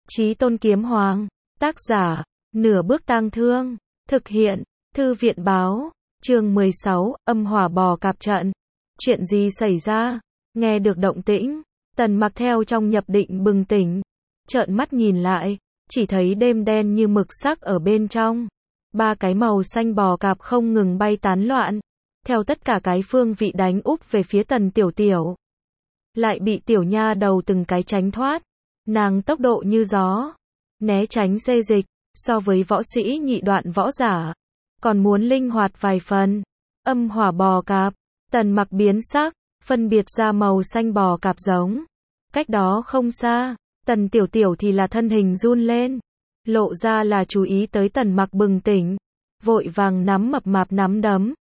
Chí Tôn Kiếm Hoàng, tác giả, Nửa Bước Tang Thương, thực hiện, Thư viện báo, chương 16, âm hỏa bò cạp trận. Chuyện gì xảy ra? Nghe được động tĩnh, Tần Mặc theo trong nhập định bừng tỉnh, trợn mắt nhìn lại, chỉ thấy đêm đen như mực sắc ở bên trong. Ba cái màu xanh bò cạp không ngừng bay tán loạn, theo tất cả cái phương vị đánh úp về phía Tần Tiểu Tiểu. Lại bị tiểu nha đầu từng cái tránh thoát, nàng tốc độ như gió, né tránh xê dịch, so với võ sĩ nhị đoạn võ giả, còn muốn linh hoạt vài phần. Âm hỏa bò cạp, Tần Mặc biến sắc, phân biệt ra màu xanh bò cạp giống. Cách đó không xa, Tần Tiểu Tiểu thì là thân hình run lên, lộ ra là chú ý tới Tần Mặc bừng tỉnh, vội vàng nắm mập mạp nắm đấm,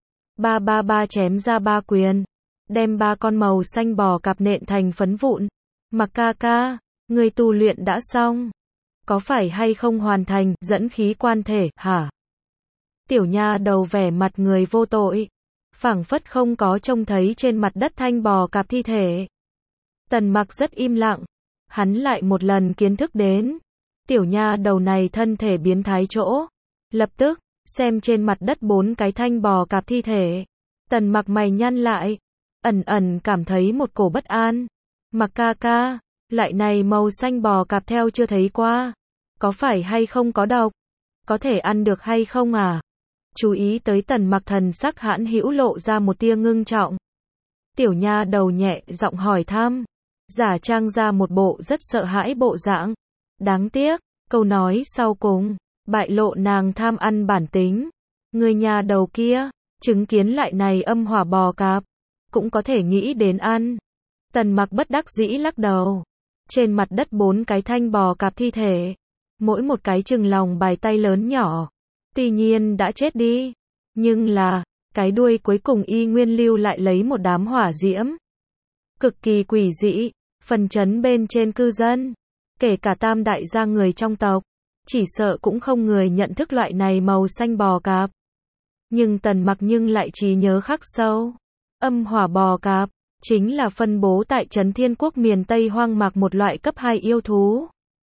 ba chém ra ba quyền, đem ba con màu xanh bò cạp nện thành phấn vụn. Mặc ca ca, người tu luyện đã xong, có phải hay không hoàn thành dẫn khí quan thể, hả? Tiểu nha đầu vẻ mặt người vô tội, phảng phất không có trông thấy trên mặt đất thanh bò cạp thi thể. Tần Mặc rất im lặng, hắn lại một lần kiến thức đến tiểu nha đầu này thân thể biến thái chỗ. Lập tức, xem trên mặt đất bốn cái thanh bò cạp thi thể, Tần Mặc mày nhăn lại, ẩn cảm thấy một cổ bất an. Mặc ca ca, loại này màu xanh bò cạp theo chưa thấy qua, có phải hay không có độc? Có thể ăn được hay không à? Chú ý tới Tần Mặc thần sắc hãn hữu lộ ra một tia ngưng trọng. Tiểu nha đầu nhẹ giọng hỏi thăm, giả trang ra một bộ rất sợ hãi bộ dạng. Đáng tiếc, câu nói sau cùng bại lộ nàng tham ăn bản tính. Người nhà đầu kia, chứng kiến lại này âm hỏa bò cạp, cũng có thể nghĩ đến ăn. Tần Mặc bất đắc dĩ lắc đầu. Trên mặt đất bốn cái thanh bò cạp thi thể, mỗi một cái chừng lòng bàn tay lớn nhỏ, tuy nhiên đã chết đi, nhưng là, cái đuôi cuối cùng y nguyên lưu lại lấy một đám hỏa diễm. Cực kỳ quỷ dị, phần chấn bên trên cư dân, kể cả tam đại gia người trong tộc, chỉ sợ cũng không người nhận thức loại này màu xanh bò cạp. Nhưng Tần Mặc lại trí nhớ khắc sâu. Âm hỏa bò cạp chính là phân bố tại trấn Thiên Quốc miền Tây hoang mạc một loại cấp 2 yêu thú.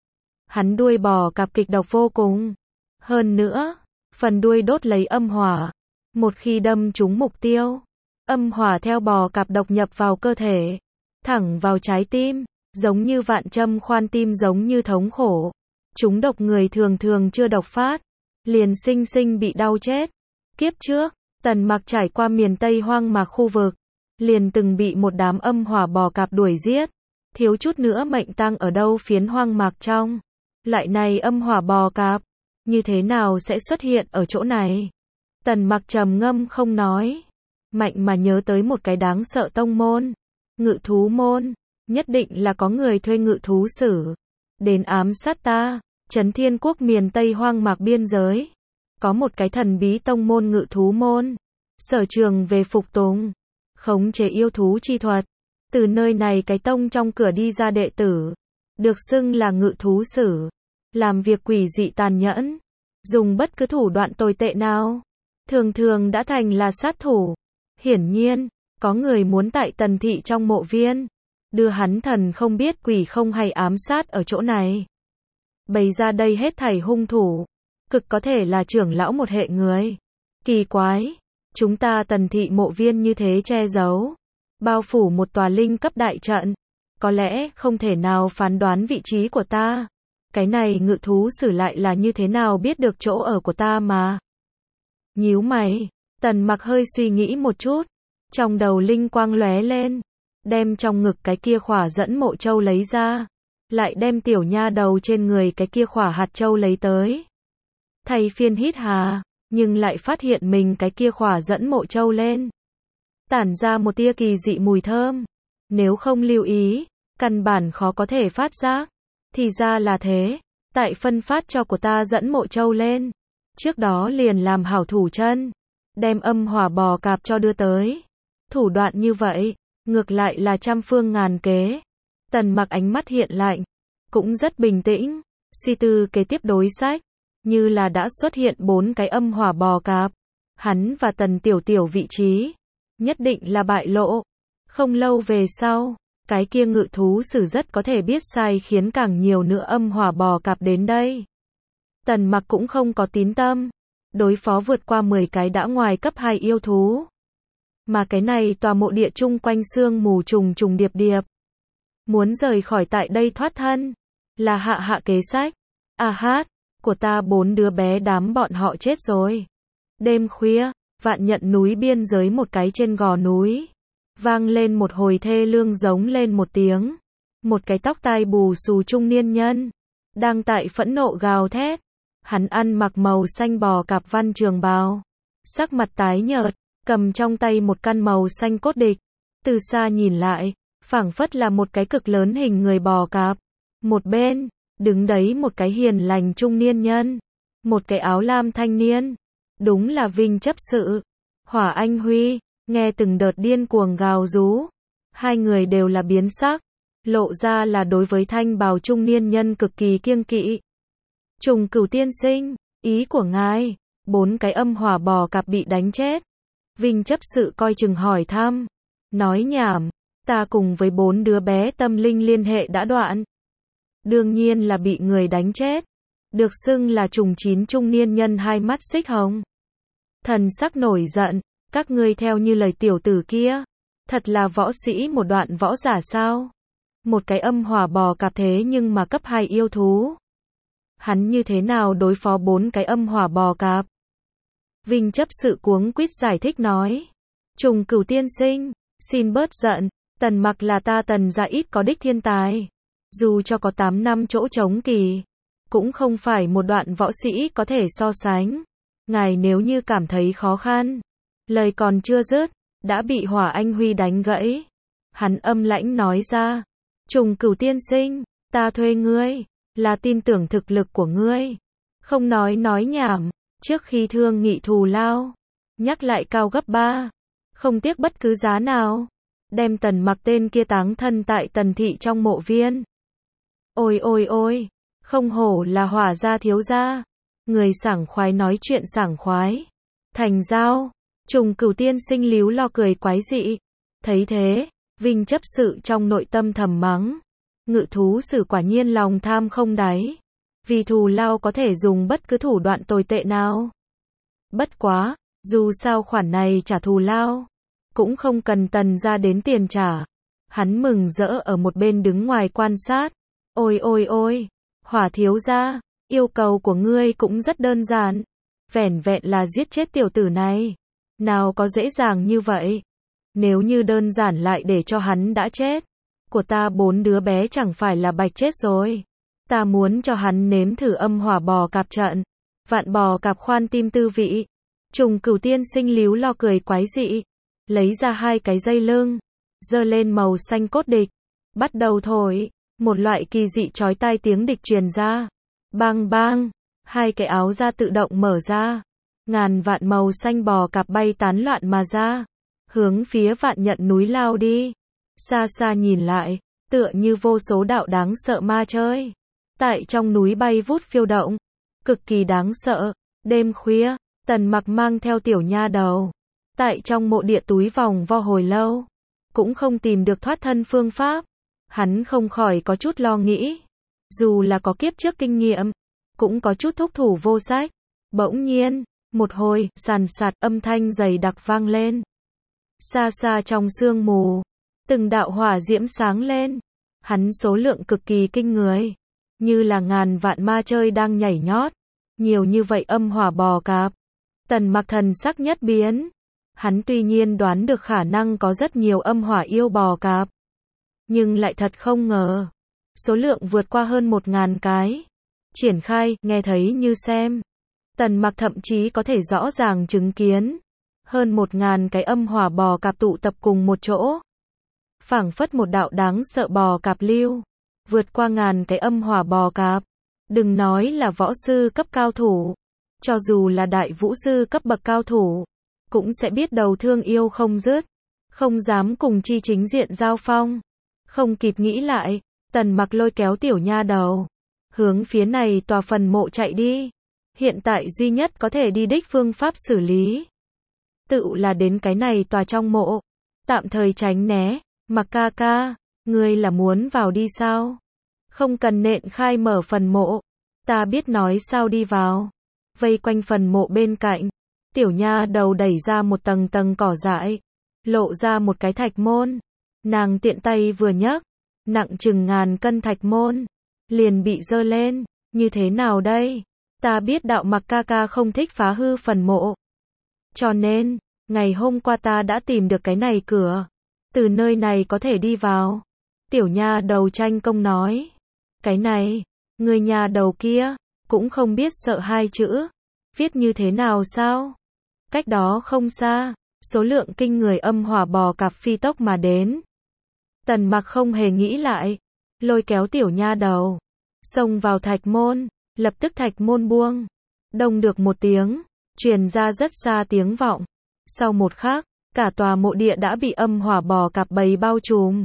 Hắn đuôi bò cạp kịch độc vô cùng. Hơn nữa, phần đuôi đốt lấy âm hỏa. Một khi đâm trúng mục tiêu, âm hỏa theo bò cạp độc nhập vào cơ thể, thẳng vào trái tim, giống như vạn châm khoan tim, giống như thống khổ. Chúng độc người thường chưa độc phát, liền sinh sinh bị đau chết. Kiếp trước, Tần Mặc trải qua miền Tây hoang mạc khu vực, liền từng bị một đám âm hỏa bò cạp đuổi giết, thiếu chút nữa mệnh tang ở đâu phiến hoang mạc trong. Lại này âm hỏa bò cạp, như thế nào sẽ xuất hiện ở chỗ này? Tần Mặc trầm ngâm không nói, mạnh mà nhớ tới một cái đáng sợ tông môn, Ngự Thú Môn, nhất định là có người thuê ngự thú sử đến ám sát ta. Trấn Thiên Quốc miền Tây hoang mạc biên giới, có một cái thần bí tông môn Ngự Thú Môn, sở trường về phục tùng, khống chế yêu thú chi thuật. Từ nơi này cái tông trong cửa đi ra đệ tử, được xưng là ngự thú sử, làm việc quỷ dị tàn nhẫn, dùng bất cứ thủ đoạn tồi tệ nào, thường đã thành là sát thủ. Hiển nhiên, có người muốn tại Tần thị trong mộ viên, đưa hắn thần không biết quỷ không hay ám sát ở chỗ này. Bày ra đây hết thảy hung thủ, cực có thể là trưởng lão một hệ người. Kỳ quái, chúng ta Tần thị mộ viên như thế che giấu, bao phủ một tòa linh cấp đại trận, có lẽ không thể nào phán đoán vị trí của ta. Cái này ngự thú sử lại là như thế nào biết được chỗ ở của ta mà? Nhíu mày, Tần Mặc hơi suy nghĩ một chút, trong đầu linh quang lóe lên, đem trong ngực cái kia khỏa dẫn mộ châu lấy ra, lại đem tiểu nha đầu trên người cái kia khỏa hạt châu lấy tới. Thay phiên hít hà, nhưng lại phát hiện mình cái kia khỏa dẫn mộ châu lên, tản ra một tia kỳ dị mùi thơm. Nếu không lưu ý, căn bản khó có thể phát giác. Thì ra là thế, tại phân phát cho của ta dẫn mộ châu lên, trước đó liền làm hảo thủ chân, đem âm hỏa bò cạp cho đưa tới. Thủ đoạn như vậy, ngược lại là trăm phương ngàn kế. Tần Mặc ánh mắt hiện lạnh, cũng rất bình tĩnh, suy tư kế tiếp đối sách. Như là đã xuất hiện 4 cái âm hỏa bò cạp, hắn và Tần Tiểu Tiểu vị trí nhất định là bại lộ. Không lâu về sau, Cái kia ngự thú sử rất có thể biết sai khiến càng nhiều nữa âm hỏa bò cạp đến đây. Tần Mặc cũng không có tín tâm, đối phó vượt qua 10 cái đã ngoài cấp 2 yêu thú. Mà cái này tòa mộ địa chung quanh sương mù trùng trùng điệp điệp. Muốn rời khỏi tại đây thoát thân, là hạ kế sách. À hát, của ta 4 đứa bé đám bọn họ chết rồi. Đêm khuya, Vạn Nhận núi biên giới một cái trên gò núi. Vang lên một hồi thê lương giống lên một tiếng. Một cái tóc tai bù xù trung niên nhân, đang tại phẫn nộ gào thét. Hắn ăn mặc màu xanh bò cạp văn trường bào. Sắc mặt tái nhợt, cầm trong tay một căn màu xanh cốt địch. Từ xa nhìn lại, phảng phất là một cái cực lớn hình người bò cạp. Một bên, đứng đấy một cái hiền lành trung niên nhân. Một cái áo lam thanh niên. Đúng là Vinh chấp sự. Hỏa Anh Huy, nghe từng đợt điên cuồng gào rú. Hai người đều là biến sắc. Lộ ra là đối với thanh bào trung niên nhân cực kỳ kiêng kỵ. Trùng Cửu tiên sinh, ý của ngài, 4 cái âm hỏa bò cạp bị đánh chết. Vinh chấp sự coi chừng hỏi thăm. Nói nhảm, ta cùng với 4 đứa bé tâm linh liên hệ đã đoạn. Đương nhiên là bị người đánh chết. Được xưng là trùng 9 trung niên nhân hai mắt xích hồng. Thần sắc nổi giận, các ngươi theo như lời tiểu tử kia. Thật là võ sĩ một đoạn võ giả sao? Một cái âm hỏa bò cạp thế nhưng mà cấp 2 yêu thú. Hắn như thế nào đối phó 4 cái âm hỏa bò cạp? Vinh chấp sự cuống quýt giải thích nói. Trùng Cửu tiên sinh, xin bớt giận, Tần Mặc là ta Tần gia ít có đích thiên tài. Dù cho có 8 năm chỗ trống kỳ, cũng không phải một đoạn võ sĩ có thể so sánh. Ngài nếu như cảm thấy khó khăn, lời còn chưa dứt, đã bị Hỏa Anh Huy đánh gãy. Hắn âm lãnh nói ra. Trùng Cửu tiên sinh, ta thuê ngươi, là tin tưởng thực lực của ngươi. Không nói nhảm, trước khi thương nghị thù lao, nhắc lại cao gấp 3, không tiếc bất cứ giá nào. Đem Tần Mặc tên kia táng thân tại Tần thị trong mộ viên. Ôi, không hổ là Hỏa gia thiếu gia. Người sảng khoái nói chuyện sảng khoái. Thành giao, Trùng Cửu tiên sinh líu lo cười quái dị. Thấy thế, Vinh chấp sự trong nội tâm thầm mắng. Ngự thú sử quả nhiên lòng tham không đáy. Vì thù lao có thể dùng bất cứ thủ đoạn tồi tệ nào. Bất quá, dù sao khoản này trả thù lao, cũng không cần Tần gia đến tiền trả. Hắn mừng rỡ ở một bên đứng ngoài quan sát. Ôi, Hỏa thiếu gia, yêu cầu của ngươi cũng rất đơn giản. Vẻn vẹn là giết chết tiểu tử này. Nào có dễ dàng như vậy. Nếu như đơn giản lại để cho hắn đã chết, của ta 4 đứa bé chẳng phải là bạch chết rồi. Ta muốn cho hắn nếm thử âm hỏa bò cạp trận. Vạn bò cạp khoan tim tư vị. Trùng Cửu tiên sinh líu lo cười quái dị. Lấy ra 2 cái dây lưng. Giơ lên màu xanh cốt địch. Bắt đầu thổi. Một loại kỳ dị chói tai tiếng địch truyền ra. Bang bang. 2 cái áo da tự động mở ra. Ngàn vạn màu xanh bò cạp bay tán loạn mà ra. Hướng phía Vạn Nhận núi lao đi. Xa xa nhìn lại, tựa như vô số đạo đáng sợ ma chơi. Tại trong núi bay vút phiêu động. Cực kỳ đáng sợ. Đêm khuya, Tần Mặc mang theo tiểu nha đầu. Tại trong mộ địa túi vòng vo hồi lâu. Cũng không tìm được thoát thân phương pháp. Hắn không khỏi có chút lo nghĩ. Dù là có kiếp trước kinh nghiệm, cũng có chút thúc thủ vô sách. Bỗng nhiên, một hồi, sàn sạt âm thanh dày đặc vang lên. Xa xa trong sương mù, từng đạo hỏa diễm sáng lên. Hắn số lượng cực kỳ kinh người. Như là ngàn vạn ma chơi đang nhảy nhót. Nhiều như vậy âm hỏa bò cạp. Tần Mặc thần sắc nhất biến. Hắn tuy nhiên đoán được khả năng có rất nhiều âm hỏa yêu bò cạp. Nhưng lại thật không ngờ. Số lượng vượt qua hơn 1000 cái. Triển khai, nghe thấy như xem. Tần Mặc thậm chí có thể rõ ràng chứng kiến. Hơn 1000 cái âm hỏa bò cạp tụ tập cùng một chỗ. Phảng phất một đạo đáng sợ bò cạp lưu. Vượt qua ngàn cái âm hỏa bò cạp. Đừng nói là võ sư cấp cao thủ. Cho dù là đại vũ sư cấp bậc cao thủ. Cũng sẽ biết đầu thương yêu không dứt. Không dám cùng chi chính diện giao phong. Không kịp nghĩ lại. Tần Mặc lôi kéo tiểu nha đầu. Hướng phía này tòa phần mộ chạy đi. Hiện tại duy nhất có thể đi đích phương pháp xử lý. Tự là đến cái này tòa trong mộ. Tạm thời tránh né. Mặc ca ca. Ngươi là muốn vào đi sao? Không cần nện khai mở phần mộ. Ta biết nói sao đi vào. Vây quanh phần mộ bên cạnh. Tiểu nha đầu đẩy ra một tầng tầng cỏ dại. Lộ ra một cái thạch môn. Nàng tiện tay vừa nhấc. Nặng chừng ngàn cân thạch môn. Liền bị giơ lên. Như thế nào đây? Ta biết đạo mặc ca ca không thích phá hư phần mộ. Cho nên, ngày hôm qua ta đã tìm được cái này cửa. Từ nơi này có thể đi vào. Tiểu nha đầu tranh công nói. Cái này, người nhà đầu kia, cũng không biết sợ hai chữ. Viết như thế nào sao? Cách đó không xa, số lượng kinh người âm hỏa bò cạp phi tốc mà đến. Tần Mặc không hề nghĩ lại, lôi kéo tiểu nha đầu, xông vào thạch môn, lập tức thạch môn buông. Đông được một tiếng, truyền ra rất xa tiếng vọng. Sau một khắc, cả tòa mộ địa đã bị âm hỏa bò cạp bầy bao trùm.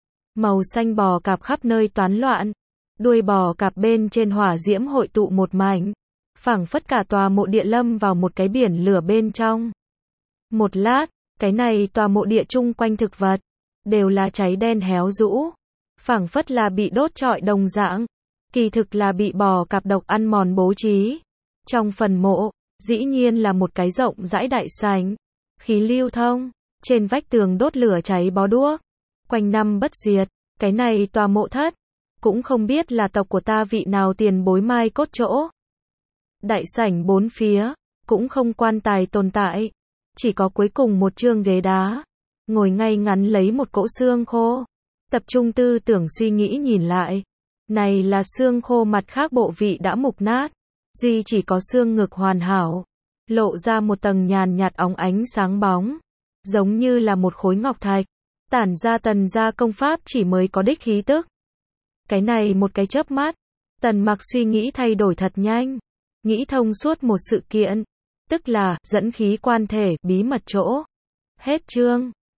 Màu xanh bò cạp khắp nơi toán loạn. Đuôi bò cạp bên trên hỏa diễm hội tụ một mảnh. Phảng phất cả tòa mộ địa lâm vào một cái biển lửa bên trong. Một lát, cái này tòa mộ địa chung quanh thực vật, đều là cháy đen héo rũ. Phảng phất là bị đốt trọi đồng dạng. Kỳ thực là bị bò cạp độc ăn mòn bố trí. Trong phần mộ, dĩ nhiên là một cái rộng rãi đại sảnh. Khí lưu thông, trên vách tường đốt lửa cháy bó đuốc. Quanh năm bất diệt, cái này tòa mộ thất. Cũng không biết là tộc của ta vị nào tiền bối mai cốt chỗ. Đại sảnh bốn phía, cũng không quan tài tồn tại. Chỉ có cuối cùng một chương ghế đá. Ngồi ngay ngắn lấy một cỗ xương khô. Tập trung tư tưởng suy nghĩ nhìn lại. Này là xương khô, mặt khác bộ vị đã mục nát. Duy chỉ có xương ngực hoàn hảo. Lộ ra một tầng nhàn nhạt óng ánh sáng bóng. Giống như là một khối ngọc thạch. Tản ra Tần gia công pháp chỉ mới có đích khí tức. Cái này một cái chớp mắt. Tần Mặc suy nghĩ thay đổi thật nhanh. Nghĩ thông suốt một sự kiện. Tức là, dẫn khí quan thể, bí mật chỗ. Hết chương.